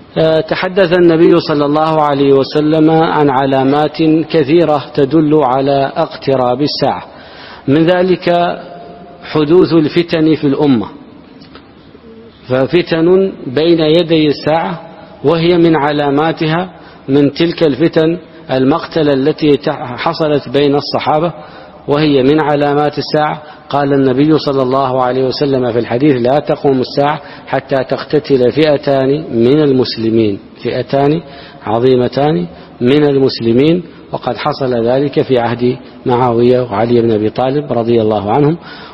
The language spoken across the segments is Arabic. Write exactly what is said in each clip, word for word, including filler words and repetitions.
تحدث النبي صلى الله عليه وسلم عن علامات كثيرة تدل على اقتراب الساعة، من ذلك حدوث الفتن في الأمة، ففتن بين يدي الساعة وهي من علاماتها من تلك الفتن المقتلة التي حصلت بين الصحابة، وهي من علامات الساعة. قال النبي صلى الله عليه وسلم في الحديث: لا تقوم الساعة حتى تقتتل فئتان من المسلمين، فئتان عظيمتان من المسلمين، وقد حصل ذلك في عهد معاوية وعلي بن أبي طالب رضي الله عنهم.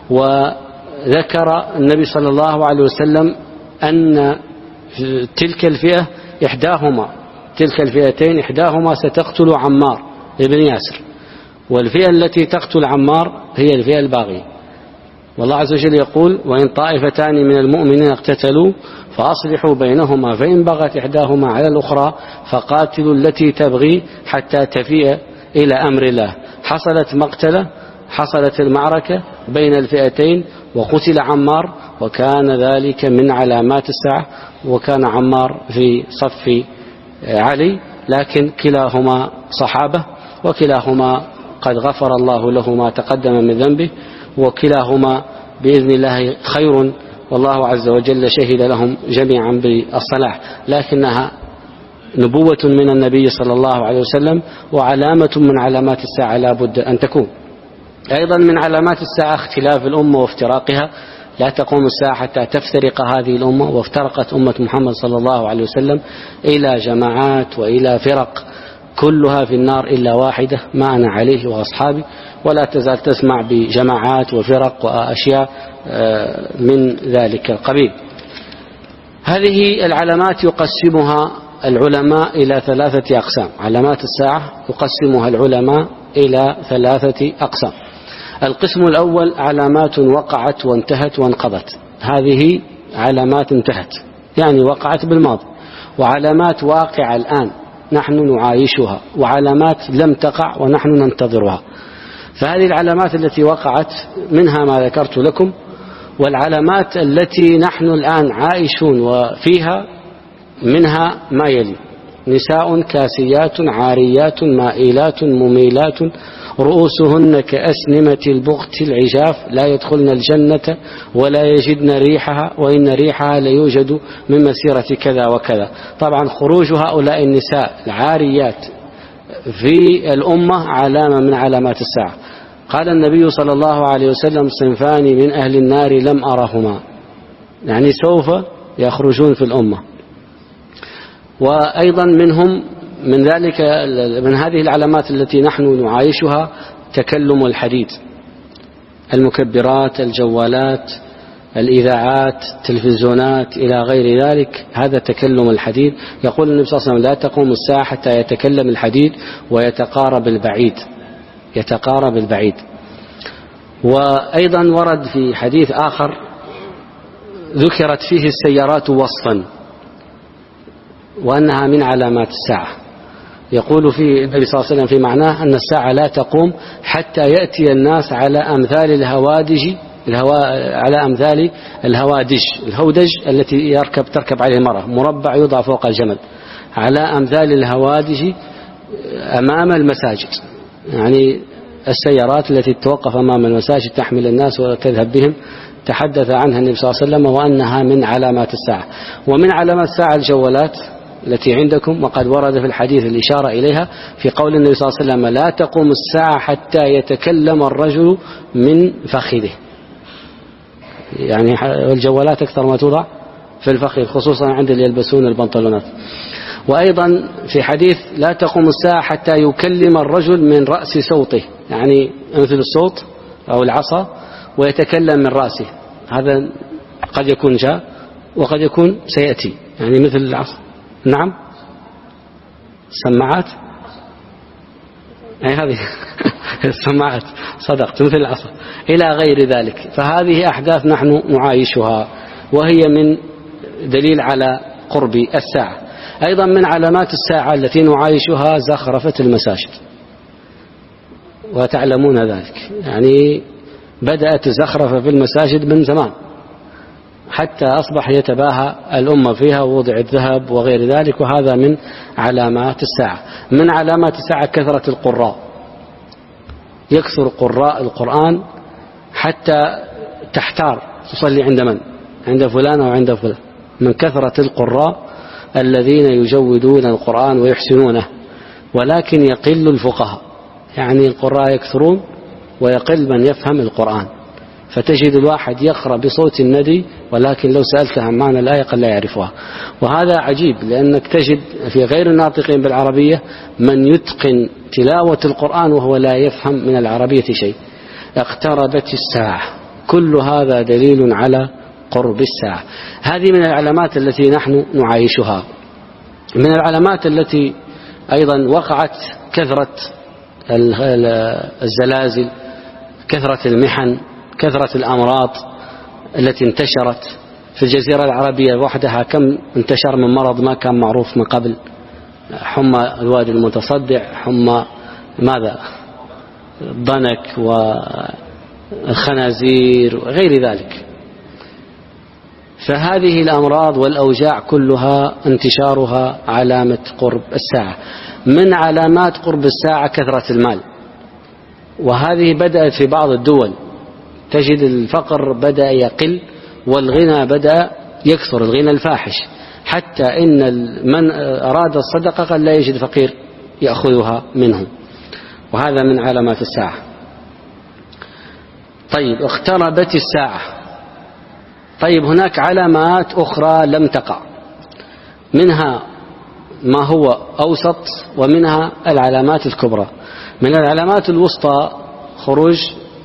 وذكر النبي صلى الله عليه وسلم أن تلك الفئة إحداهما تلك الفئتين إحداهما ستقتل عمار بن ياسر، والفئة التي تقتل عمار هي الفئة الباغية. والله عز وجل يقول: وإن طائفتان من المؤمنين اقتتلوا فأصلحوا بينهما فإن بغت إحداهما على الأخرى فقاتلوا التي تبغي حتى تفيء إلى أمر الله. حصلت مقتلة، حصلت المعركة بين الفئتين وقتل عمار، وكان ذلك من علامات الساعة، وكان عمار في صف علي، لكن كلاهما صحابة، وكلاهما قد غفر الله له ما تقدم من ذنبه، وكلاهما بإذن الله خير، والله عز وجل شهد لهم جميعا بالصلاح، لكنها نبوة من النبي صلى الله عليه وسلم وعلامة من علامات الساعة لا بد أن تكون. أيضا من علامات الساعة اختلاف الأمة وافتراقها. لا تقوم الساعة حتى تفترق هذه الأمة، وافترقت أمة محمد صلى الله عليه وسلم إلى جماعات وإلى فرق، كلها في النار إلا واحدة ما أنا عليه وأصحابي، ولا تزال تسمع بجماعات وفرق وأشياء من ذلك القبيل. هذه العلامات يقسمها العلماء إلى ثلاثة أقسام. علامات الساعة يقسمها العلماء إلى ثلاثة أقسام. القسم الأول علامات وقعت وانتهت وانقضت، هذه علامات انتهت يعني وقعت بالماضي، وعلامات واقعة الآن نحن نعايشها، وعلامات لم تقع ونحن ننتظرها. فهذه العلامات التي وقعت منها ما ذكرت لكم، والعلامات التي نحن الآن عايشون وفيها منها ما يلي: نساء كاسيات عاريات مائلات مميلات رؤوسهن كأسنمة البخت العجاف لا يدخلن الجنة ولا يجدن ريحها وإن ريحها ليوجد من مسيرة كذا وكذا. طبعا خروج هؤلاء النساء العاريات في الأمة علامة من علامات الساعة. قال النبي صلى الله عليه وسلم: صنفان من أهل النار لم أرهما، يعني سوف يخرجون في الأمة. وأيضا منهم من ذلك من هذه العلامات التي نحن نعايشها تكلم الحديد، المكبرات، الجوالات، الإذاعات، التلفزيونات إلى غير ذلك، هذا تكلم الحديد. يقول النبي صلى الله عليه وسلم: لا تقوم الساعة حتى يتكلم الحديد ويتقارب البعيد يتقارب البعيد. وأيضا ورد في حديث آخر ذكرت فيه السيارات وصفا وأنها من علامات الساعة. يقول في النبي صلى الله عليه وسلم في معناه أن الساعة لا تقوم حتى يأتي الناس على أمثال الهوادج الهوا على أمثال الهوادج الهودج التي يركب تركب عليه المرأة، مربع يوضع فوق الجمل، على أمثال الهوادج أمام المساجد، يعني السيارات التي توقف أمام المساجد تحمل الناس وتذهب بهم. تحدث عنها النبي صلى الله عليه وسلم وأنها من علامات الساعة. ومن علامات الساعة الجوالات التي عندكم، وقد ورد في الحديث الإشارة إليها في قول النبي صلى الله عليه وسلم: لا تقوم الساعة حتى يتكلم الرجل من فخذه، يعني الجوالات أكثر ما توضع في الفخذ، خصوصا عند اللي يلبسون البنطلونات. وأيضا في حديث: لا تقوم الساعة حتى يكلم الرجل من رأس صوته، يعني مثل الصوت أو العصا ويتكلم من رأسه. هذا قد يكون جاء وقد يكون سيأتي، يعني مثل العصا. نعم، سماعات، أي هذه السماعات، صدقت، مثل العصا إلى غير ذلك. فهذه أحداث نحن نعايشها، وهي من دليل على قرب الساعة. أيضا من علامات الساعة التي نعايشها زخرفة المساجد، وتعلمون ذلك، يعني بدأت زخرفة في المساجد من زمان، حتى أصبح يتباهى الأمة فيها ووضع الذهب وغير ذلك، وهذا من علامات الساعة. من علامات الساعة كثرة القراء، يكثر قراء القرآن حتى تحتار تصلي عند من؟ عند فلان أو عند فلان، من كثرة القراء الذين يجودون القرآن ويحسنونه. ولكن يقل الفقهاء، يعني القراء يكثرون ويقل من يفهم القرآن، فتجد الواحد يقرأ بصوت الندي ولكن لو سألته عن معنى الآية قد لا يعرفها. وهذا عجيب، لأنك تجد في غير الناطقين بالعربية من يتقن تلاوة القرآن وهو لا يفهم من العربية شيء. اقتربت الساعة، كل هذا دليل على قرب الساعة. هذه من العلامات التي نحن نعايشها. من العلامات التي أيضا وقعت كثرة الزلازل، كثرة المحن، كثرة الأمراض التي انتشرت في الجزيرة العربية وحدها. كم انتشر من مرض ما كان معروف من قبل، حمى الوادي المتصدع، حمى ماذا الضنك والخنازير وغير ذلك. فهذه الأمراض والأوجاع كلها انتشارها علامة قرب الساعة. من علامات قرب الساعة كثرة المال، وهذه بدأت في بعض الدول، تجد الفقر بدأ يقل والغنى بدأ يكثر، الغنى الفاحش، حتى إن من أراد الصدقة قد لا يجد فقير يأخذها منه، وهذا من علامات الساعة. طيب، اقتربت الساعة. طيب، هناك علامات أخرى لم تقع، منها ما هو أوسط ومنها العلامات الكبرى. من العلامات الوسطى خروج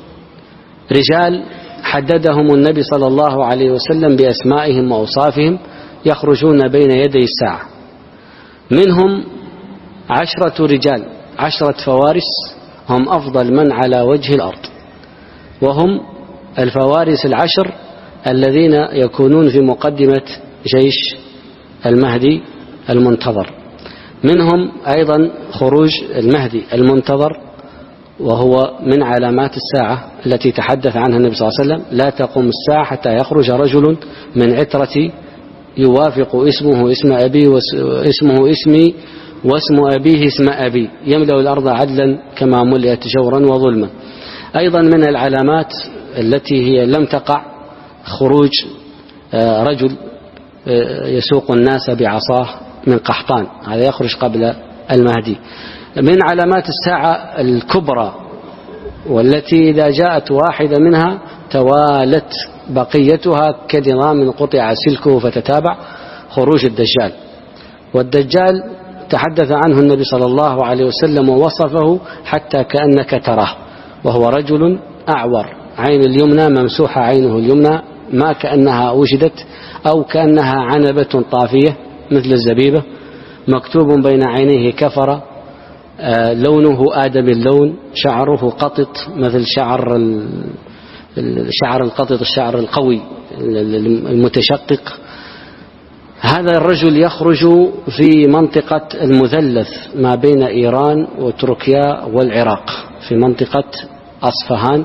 رجال حددهم النبي صلى الله عليه وسلم بأسمائهم وأوصافهم يخرجون بين يدي الساعة. منهم عشرة رجال، عشرة فوارس، هم أفضل من على وجه الأرض، وهم الفوارس العشر الذين يكونون في مقدمة جيش المهدي المنتظر. منهم أيضا خروج المهدي المنتظر، وهو من علامات الساعة التي تحدث عنها النبي صلى الله عليه وسلم: لا تقوم الساعة حتى يخرج رجل من عترتي يوافق اسمه اسم أبي واسمه اسمي واسم أبيه اسم أبي، يملأ الأرض عدلا كما ملئت جورا وظلما. أيضا من العلامات التي هي لم تقع خروج رجل يسوق الناس بعصاه من قحطان، هذا يخرج قبل المهدي. من علامات الساعة الكبرى والتي إذا جاءت واحدة منها توالت بقيتها كنظام قطع سلكه فتتابع، خروج الدجال. والدجال تحدث عنه النبي صلى الله عليه وسلم ووصفه حتى كأنك تراه، وهو رجل أعور، عين اليمنى ممسوحة عينه اليمنى ما كأنها وجدت أو كأنها عنبة طافية مثل الزبيبة، مكتوب بين عينيه كفر، آه لونه آدم اللون، شعره قطط مثل شعر الشعر القطط، الشعر القوي المتشقق. هذا الرجل يخرج في منطقة المثلث ما بين إيران وتركيا والعراق، في منطقة أصفهان.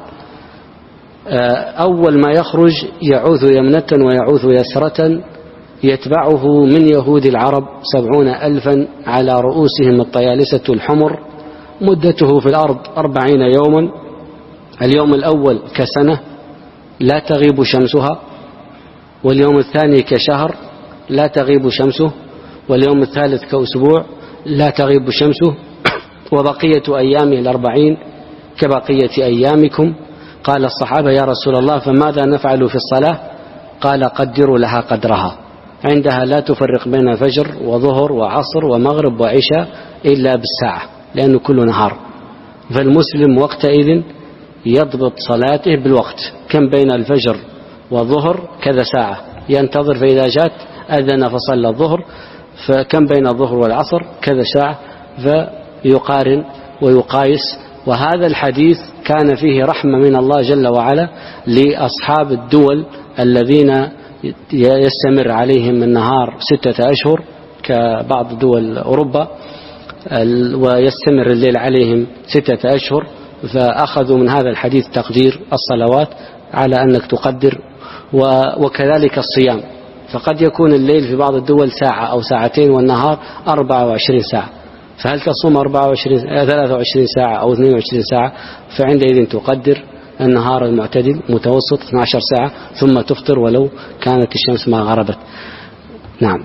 أول ما يخرج يعوذ يمنة ويعوذ يسرة، يتبعه من يهود العرب سبعون ألفا على رؤوسهم الطيالسة الحمر، مدته في الأرض أربعين يوما، اليوم الأول كسنة لا تغيب شمسها، واليوم الثاني كشهر لا تغيب شمسه، واليوم الثالث كأسبوع لا تغيب شمسه، وبقية أيامه الأربعين كبقية أيامكم. قال الصحابة: يا رسول الله فماذا نفعل في الصلاة؟ قال: قدروا لها قدرها، عندها لا تفرق بين فجر وظهر وعصر ومغرب وعشاء إلا بالساعة، لأنه كل نهار. فالمسلم وقتئذ يضبط صلاته بالوقت، كم بين الفجر والظهر كذا ساعة، ينتظر فإذا جاءت أذن فصلى الظهر، فكم بين الظهر والعصر كذا ساعة، فيقارن ويقايس. وهذا الحديث كان فيه رحمة من الله جل وعلا لأصحاب الدول الذين يستمر عليهم النهار ستة أشهر كبعض دول أوروبا، ويستمر الليل عليهم ستة أشهر، فأخذوا من هذا الحديث تقدير الصلوات على أنك تقدر وكذلك الصيام، فقد يكون الليل في بعض الدول ساعة أو ساعتين والنهار أربعة وعشرين ساعة، فهل تصوم أربعة وعشرين ثلاثة وعشرين ساعة أو اثنين وعشرين ساعة؟ فعندئذ تقدر النهار المعتدل متوسط اثنتي عشرة ساعة ثم تفطر ولو كانت الشمس ما غربت. نعم.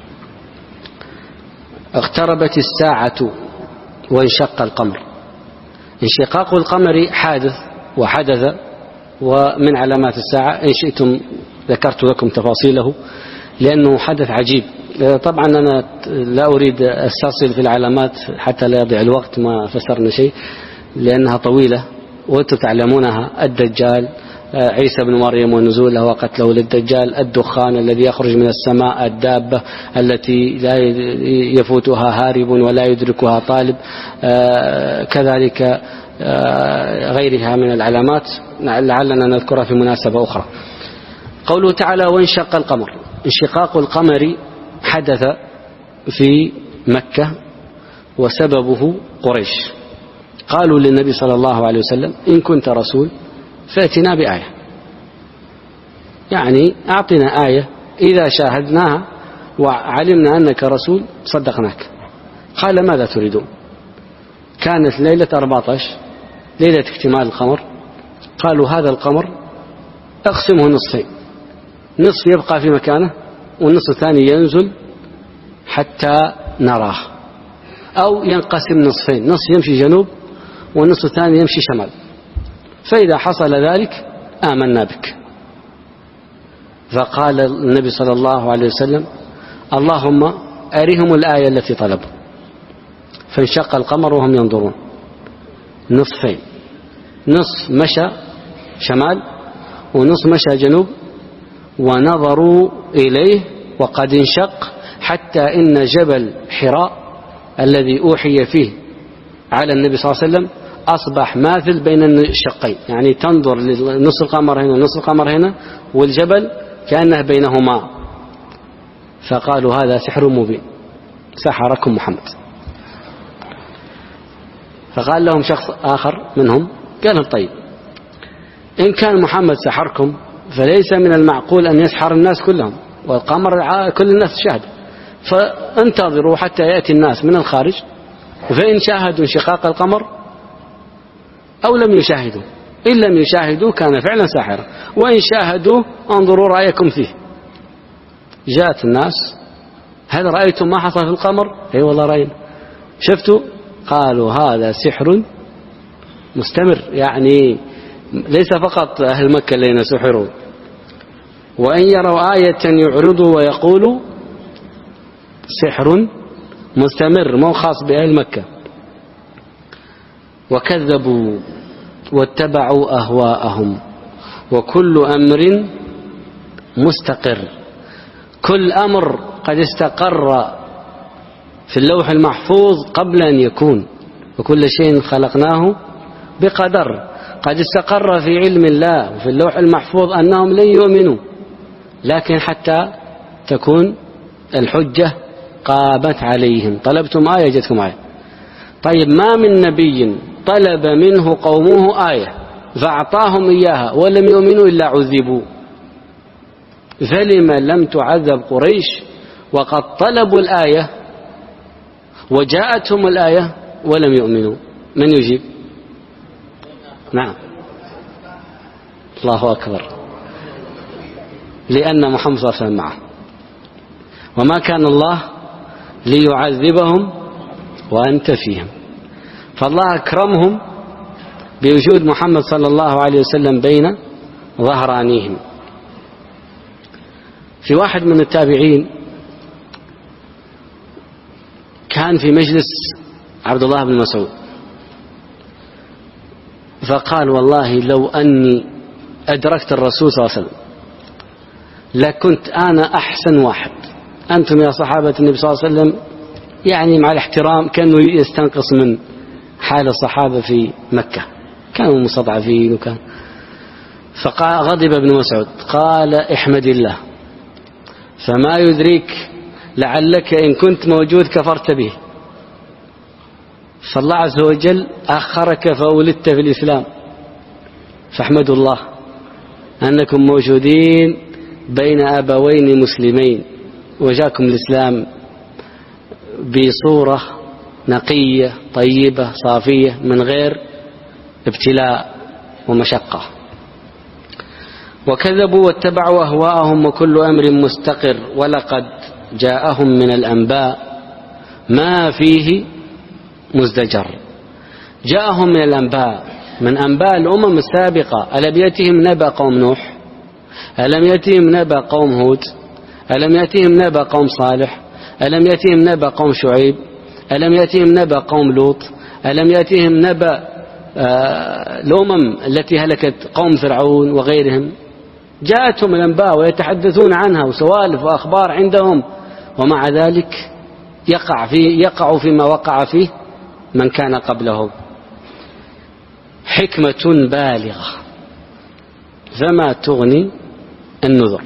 اقتربت الساعة وانشق القمر. انشقاق القمر حادث وحدث ومن علامات الساعة، إن شئتم ذكرت لكم تفاصيله لأنه حدث عجيب. طبعا أنا لا أريد أسترسل في العلامات حتى لا يضيع الوقت، ما فسرنا شيء لأنها طويلة وأنتم تعلمونها. الدجال، عيسى بن مريم ونزوله وقتله للدجال، الدخان الذي يخرج من السماء، الدابة التي لا يفوتها هارب ولا يدركها طالب، كذلك غيرها من العلامات لعلنا نذكرها في مناسبة أخرى. قوله تعالى وانشق القمر. انشقاق القمر حدث في مكة وسببه قريش. قالوا للنبي صلى الله عليه وسلم إن كنت رسول فأتنا بآية، يعني أعطنا آية إذا شاهدناها وعلمنا أنك رسول صدقناك. قال ماذا تريدون؟ كانت ليلة أربعة عشر ليلة اكتمال القمر. قالوا هذا القمر اقسمه نصفين، نصف يبقى في مكانه والنصف الثاني ينزل حتى نراه، أو ينقسم نصفين، نصف يمشي جنوب والنصف الثاني يمشي شمال، فإذا حصل ذلك آمنا بك. فقال النبي صلى الله عليه وسلم اللهم أرهم الآية التي طلبوا. فانشق القمر وهم ينظرون نصفين، نصف مشى شمال ونصف مشى جنوب، ونظروا إليه وقد انشق حتى إن جبل حراء الذي أوحي فيه على النبي صلى الله عليه وسلم أصبح ماثل بين الشقين، يعني تنظر لنص القمر هنا ونص القمر هنا والجبل كأنه بينهما. فقالوا هذا سحر مبين، سحركم محمد. فقال لهم شخص آخر منهم قال طيب إن كان محمد سحركم فليس من المعقول أن يسحر الناس كلهم، والقمر كل الناس شاهد، فانتظروا حتى يأتي الناس من الخارج، فإن شاهدوا انشقاق القمر أو لم يشاهدوا، إن لم يشاهدوا كان فعلا ساحرا، وإن شاهدوا انظروا رأيكم فيه. جاءت الناس هل رأيتم ما حصل في القمر؟ أي والله رأينا. شفتوا؟ قالوا هذا سحر مستمر، يعني ليس فقط أهل مكة الذين سحروا، وإن يروا آية يعرضوا ويقولوا سحر مستمر مو خاص بأهل مكة. وكذبوا واتبعوا أهواءهم وكل أمر مستقر. كل أمر قد استقر في اللوح المحفوظ قبل أن يكون، وكل شيء خلقناه بقدر. قد استقر في علم الله وفي اللوح المحفوظ أنهم لن يؤمنوا، لكن حتى تكون الحجة قامت عليهم. طلبتم آية جتكم آية. طيب ما من نبي طلب منه قومه آية فأعطاهم إياها ولم يؤمنوا إلا عذبوا، فلما لم تعذب قريش وقد طلبوا الآية وجاءتهم الآية ولم يؤمنوا؟ من يجيب؟ نعم، الله أكبر. لأن محمد صلى الله عليه وسلم معه، وما كان الله ليعذبهم وأنت فيهم. فالله أكرمهم بوجود محمد صلى الله عليه وسلم بين ظهرانيهم. في واحد من التابعين كان في مجلس عبد الله بن مسعود، فقال والله لو أني أدركت الرسول صلى الله عليه وسلم لكنت أنا أحسن واحد. أنتم يا صحابة النبي صلى الله عليه وسلم يعني مع الاحترام كانوا يستنقص من حال الصحابة في مكة، كانوا مستضعفين وكان. فغضب ابن مسعود قال احمد الله، فما يدريك لعلك إن كنت موجود كفرت به، فالله عز وجل أخرك فولدت في الإسلام، فاحمدوا الله أنكم موجودين بين أبوين مسلمين، وجاكم الإسلام بصورة نقية طيبة صافية من غير ابتلاء ومشقة. وكذبوا واتبعوا أهواءهم وكل أمر مستقر، ولقد جاءهم من الأنباء ما فيه مزدجر. جاءهم من الأنباء، من أنباء الأمم السابقة. ألم يأتهم نبأ قوم نوح؟ ألم يأتهم نبأ قوم هود؟ ألم يأتهم نبأ قوم صالح؟ ألم يأتهم نبأ قوم شعيب؟ ألم يأتهم نبأ قوم لوط؟ ألم يأتهم نبأ آه الأمم التي هلكت قوم فرعون وغيرهم؟ جاءتهم الأنباء ويتحدثون عنها وسوالف وأخبار عندهم، ومع ذلك يقع في يقع فيما وقع فيه من كان قبلهم. حكمة بالغة، فما تغني النذر.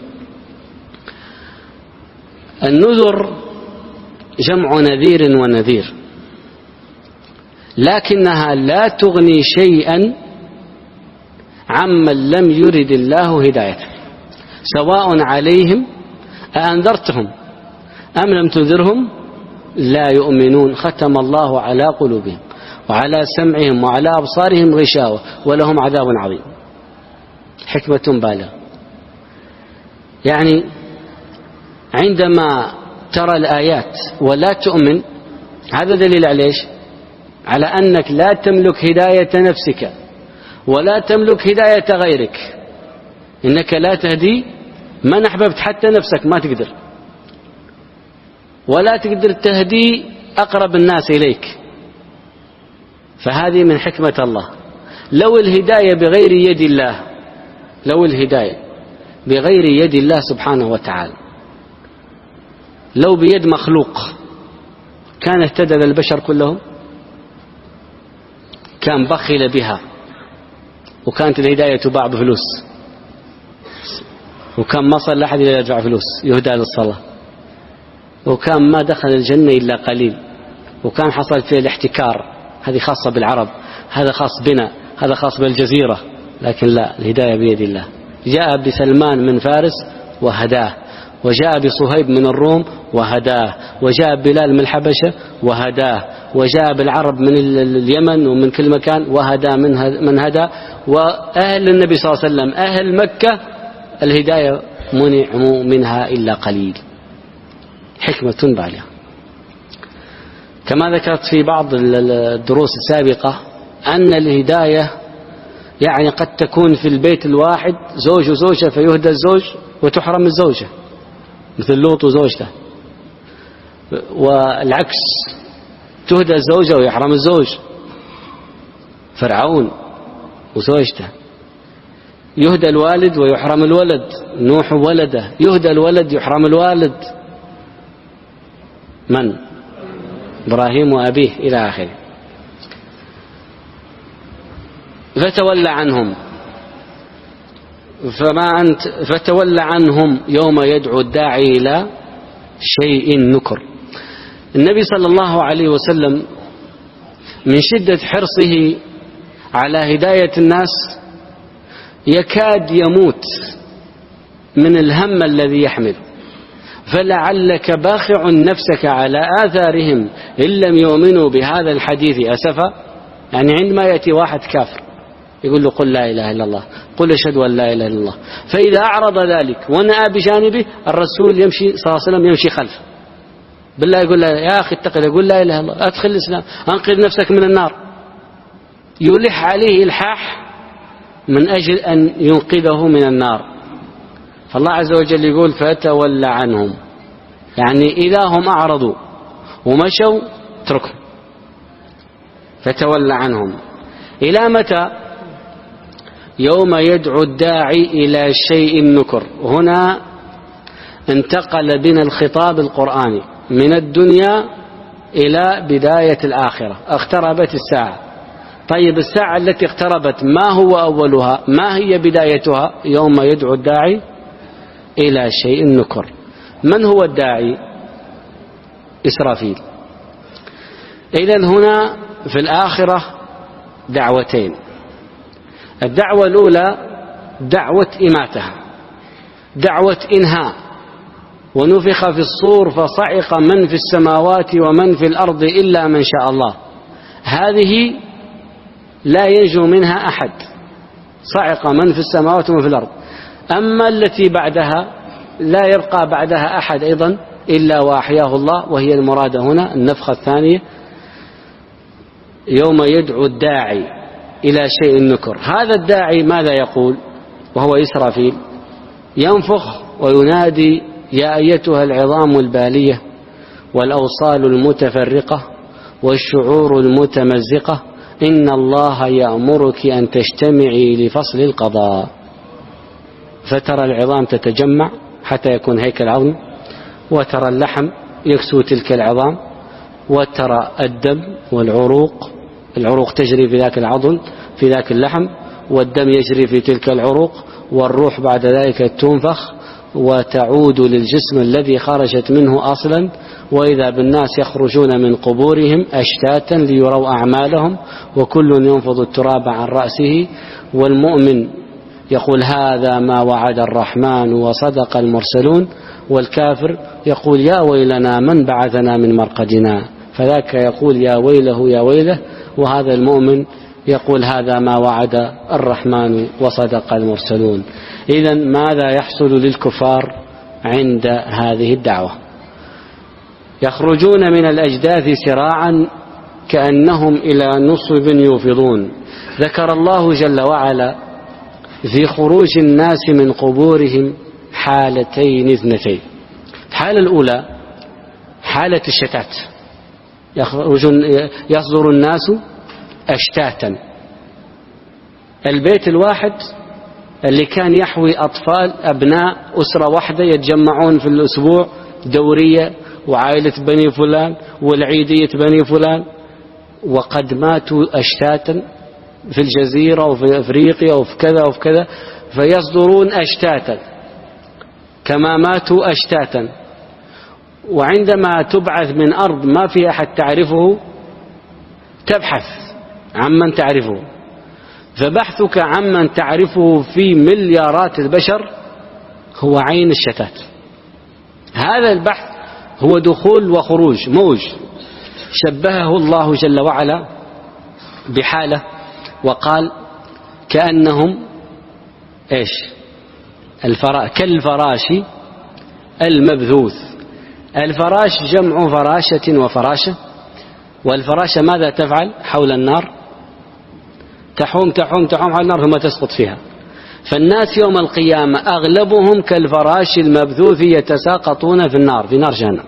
النذر جمع نذير ونذير، لكنها لا تغني شيئا عمن لم يرد الله هدايته، سواء عليهم أأنذرتهم أم لم تنذرهم لا يؤمنون، ختم الله على قلوبهم وعلى سمعهم وعلى أبصارهم غشاوة ولهم عذاب عظيم. حكمة بالغة، يعني عندما ترى الآيات ولا تؤمن، هذا دليل على إيش؟ على أنك لا تملك هداية نفسك ولا تملك هداية غيرك، إنك لا تهدي من أحببت، حتى نفسك ما تقدر، ولا تقدر تهدي أقرب الناس إليك. فهذه من حكمة الله. لو الهداية بغير يد الله، لو الهداية بغير يد الله سبحانه وتعالى، لو بيد مخلوق، كان اهتدى البشر كلهم؟ كان بخل بها، وكانت الهداية تباع بفلوس، وكان ما صار لأحد يدفع فلوس يهدى للصلاة، وكان ما دخل الجنة إلا قليل، وكان حصل فيه الاحتكار. هذه خاصة بالعرب، هذا خاص بنا، هذا خاص بالجزيرة. لكن لا، الهداية بيد الله. جاء بسلمان من فارس وهداه، وجاء بصهيب من الروم وهداه، وجاء بلال من الحبشة وهداه، وجاء بالعرب من اليمن ومن كل مكان وهدى من هدى. وأهل النبي صلى الله عليه وسلم أهل مكة الهداية منعوا منها إلا قليل. حكمة بالغة. كما ذكرت في بعض الدروس السابقة أن الهداية يعني قد تكون في البيت الواحد زوج وزوجة، فيهدى الزوج وتحرم الزوجة، مثل لوط وزوجته، والعكس تهدى الزوجة ويحرم الزوج، فرعون وزوجته. يهدى الوالد ويحرم الولد، نوح ولده، يهدى الولد يحرم الوالد، من؟ إبراهيم وأبيه إلى آخره. فتولى عنهم، فما أنت فتولى عنهم يوم يدعو الداعي إلى شيء نكر. النبي صلى الله عليه وسلم من شدة حرصه على هداية الناس يكاد يموت من الهم الذي يحمل، فلعلك باخع نفسك على آثارهم إن لم يؤمنوا بهذا الحديث أسفا. يعني عندما يأتي واحد كافر يقول له قل لا إله إلا الله، قل أشهد أن لا إله إلا الله، فإذا أعرض ذلك ونأى بجانبه، الرسول يمشي صلى الله عليه وسلم يمشي خلفه بالله، يقول له يا أخي اتق الله، يقول لا إله إلا الله، أدخل الإسلام، أنقذ نفسك من النار. يلح عليه إلحاح من أجل أن ينقذه من النار. فالله عز وجل يقول فتولى عنهم، يعني إذا هم أعرضوا ومشوا اتركهم. فتولى عنهم إلى متى؟ يوم يدعو الداعي إلى شيء نكر. هنا انتقل بنا الخطاب القرآني من الدنيا إلى بداية الآخرة. اقتربت الساعة. طيب الساعة التي اقتربت ما هو أولها؟ ما هي بدايتها؟ يوم يدعو الداعي إلى شيء نكر. من هو الداعي؟ إسرافيل. إذن هنا في الآخرة دعوتين. الدعوة الأولى دعوة إماتة، دعوة إنهاء. ونفخ في الصور فصعق من في السماوات ومن في الأرض إلا من شاء الله. هذه لا ينجو منها أحد، صعق من في السماوات ومن في الأرض. أما التي بعدها لا يبقى بعدها أحد أيضا إلا وأحياه الله، وهي المراد هنا النفخة الثانية، يوم يدعو الداعي إلى شيء نكر. هذا الداعي ماذا يقول وهو إسرافيل؟ ينفخ وينادي: يا أيتها العظام البالية والأوصال المتفرقة والشعور المتمزقة، إن الله يأمرك أن تجتمعي لفصل القضاء. فترى العظام تتجمع حتى يكون هيكل عظم، وترى اللحم يكسو تلك العظام، وترى الدم والعروق، العروق تجري في ذاك العظم في ذاك اللحم، والدم يجري في تلك العروق، والروح بعد ذلك تنفخ وتعود للجسم الذي خرجت منه أصلا. وإذا بالناس يخرجون من قبورهم أشتاتا ليروا أعمالهم، وكل ينفض التراب عن رأسه. والمؤمن يقول: هذا ما وعد الرحمن وصدق المرسلون. والكافر يقول: يا ويلنا من بعثنا من مرقدنا. فذاك يقول: يا ويله يا ويله. وهذا المؤمن يقول: هذا ما وعد الرحمن وصدق المرسلون. إذن ماذا يحصل للكفار عند هذه الدعوة؟ يخرجون من الأجداث سراعا كأنهم إلى نصب يوفضون. ذكر الله جل وعلا في خروج الناس من قبورهم حالتين اثنتين. الحالة الأولى حالة الشتات، يصدر الناس أشتاتا. البيت الواحد اللي كان يحوي أطفال أبناء أسرة واحدة يتجمعون في الأسبوع دورية، وعائلة بني فلان والعيدية بني فلان، وقد ماتوا أشتاتا في الجزيرة وفي أفريقيا وفي كذا وفي كذا، فيصدرون أشتاتا كما ماتوا أشتاتا. وعندما تبعث من أرض ما في أحد تعرفه تبحث عمن تعرفه، فبحثك عمن تعرفه في مليارات البشر هو عين الشتات. هذا البحث هو دخول وخروج، موج. شبهه الله جل وعلا بحالة وقال: كأنهم إيش؟ الفرا... كالفراش المبثوث. الفراش جمع فراشة وفراشة، والفراشة ماذا تفعل حول النار؟ تحوم تحوم تحوم على النار ثم تسقط فيها. فالناس يوم القيامة أغلبهم كالفراش المبثوث يتساقطون في النار، في نار جهنم.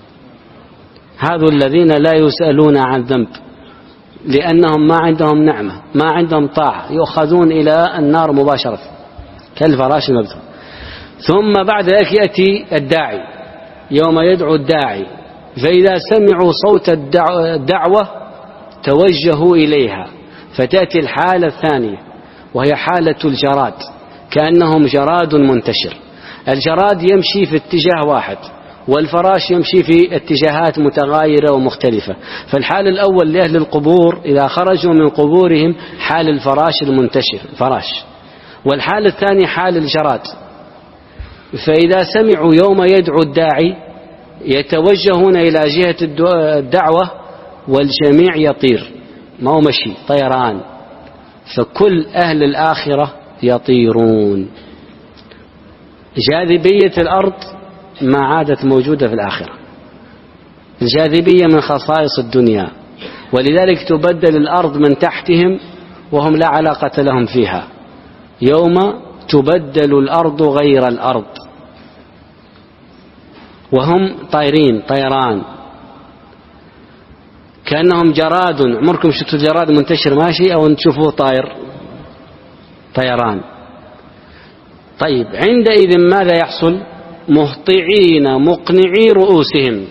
هذو الذين لا يسألون عن ذنب، لأنهم ما عندهم نعمة، ما عندهم طاعة، يؤخذون إلى النار مباشرة كالفراش المبثوث. ثم بعد ذلك يأتي الداعي يوم يدعو الداعي، فإذا سمعوا صوت الدعوة توجهوا إليها، فتأتي الحالة الثانية وهي حالة الجراد، كأنهم جراد منتشر. الجراد يمشي في اتجاه واحد، والفراش يمشي في اتجاهات متغايرة ومختلفة. فالحال الأول لأهل القبور إذا خرجوا من قبورهم حال الفراش المنتشر فراش، والحال الثاني حال الجراد. فإذا سمعوا يوم يدعو الداعي يتوجهون إلى جهة الدعوة، والجميع يطير، ما هو مشي، طيران. فكل أهل الآخرة يطيرون. جاذبية الأرض ما عادت موجودة في الآخرة. الجاذبية من خصائص الدنيا، ولذلك تبدل الأرض من تحتهم وهم لا علاقة لهم فيها. يوم تبدل الأرض غير الأرض وهم طيرين طيران، كأنهم جراد. عمركم شفتوا جراد منتشر ماشي أو تشوفوه طاير؟ طيران. طيب عندئذ ماذا يحصل؟ مهطعين مقنعي رؤوسهم،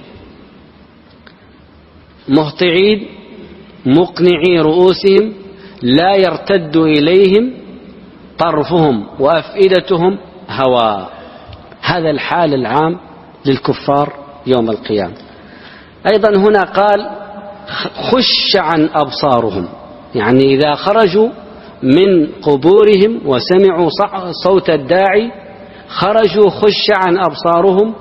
مهطعين مقنعي رؤوسهم لا يرتد إليهم طرفهم وأفئدتهم هواء. هذا الحال العام للكفار يوم القيامة. أيضا هنا قال خش عن أبصارهم، يعني إذا خرجوا من قبورهم وسمعوا صوت الداعي خرجوا خشعا أبصارهم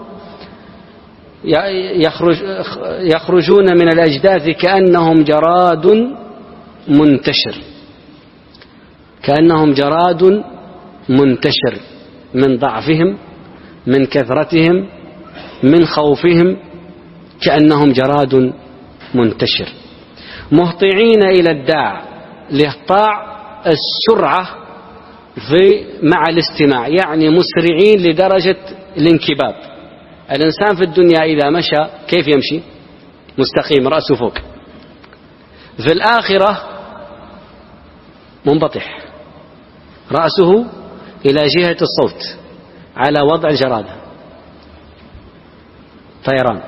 يخرج يخرجون من الأجداث كأنهم جراد منتشر كأنهم جراد منتشر من ضعفهم، من كثرتهم، من خوفهم، كأنهم جراد منتشر مهطعين إلى الداع. الإهطاع السرعة في مع الاستماع، يعني مسرعين لدرجة الانكباب. الإنسان في الدنيا إذا مشى كيف يمشي؟ مستقيم رأسه فوق. في الآخرة منبطح رأسه إلى جهة الصوت على وضع الجرادة، طيران.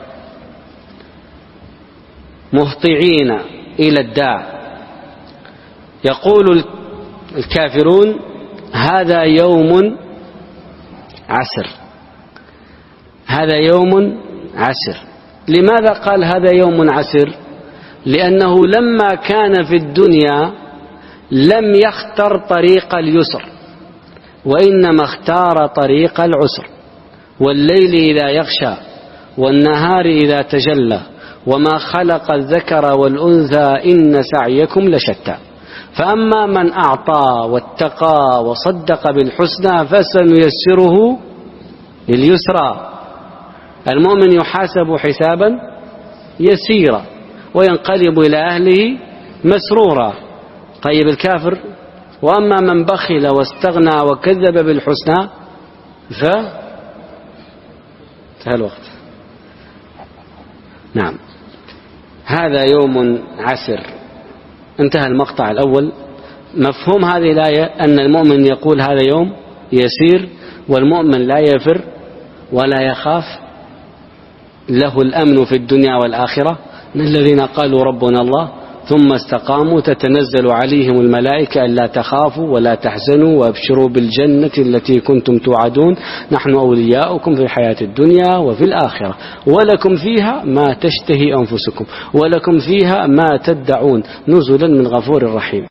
مهطعين إلى الداع يقول الكافرون هذا يوم عسر، هذا يوم عسر. لماذا قال هذا يوم عسر؟ لأنه لما كان في الدنيا لم يختر طريق اليسر، وإنما اختار طريق العسر. والليل إذا يغشى والنهار إذا تجلى وما خلق الذكر والأنثى إن سعيكم لشتى. فأما من أعطى واتقى وصدق بالحسنى فسنيسره لليسرى. المؤمن يحاسب حسابا يسيرا وينقلب إلى أهله مسرورا. طيب الكافر وأما من بخل واستغنى وكذب بالحسنى ف انتهى الوقت. نعم، هذا يوم عسر. انتهى المقطع الأول. مفهوم هذه الآية أن المؤمن يقول هذا يوم يسير، والمؤمن لا يفر ولا يخاف، له الأمن في الدنيا والآخرة. من الذين قالوا ربنا الله ثم استقاموا تتنزل عليهم الملائكة ألا تخافوا ولا تحزنوا وابشروا بالجنة التي كنتم توعدون نحن أولياؤكم في الحياة الدنيا وفي الآخرة ولكم فيها ما تشتهي أنفسكم ولكم فيها ما تدعون نزلا من غفور رحيم.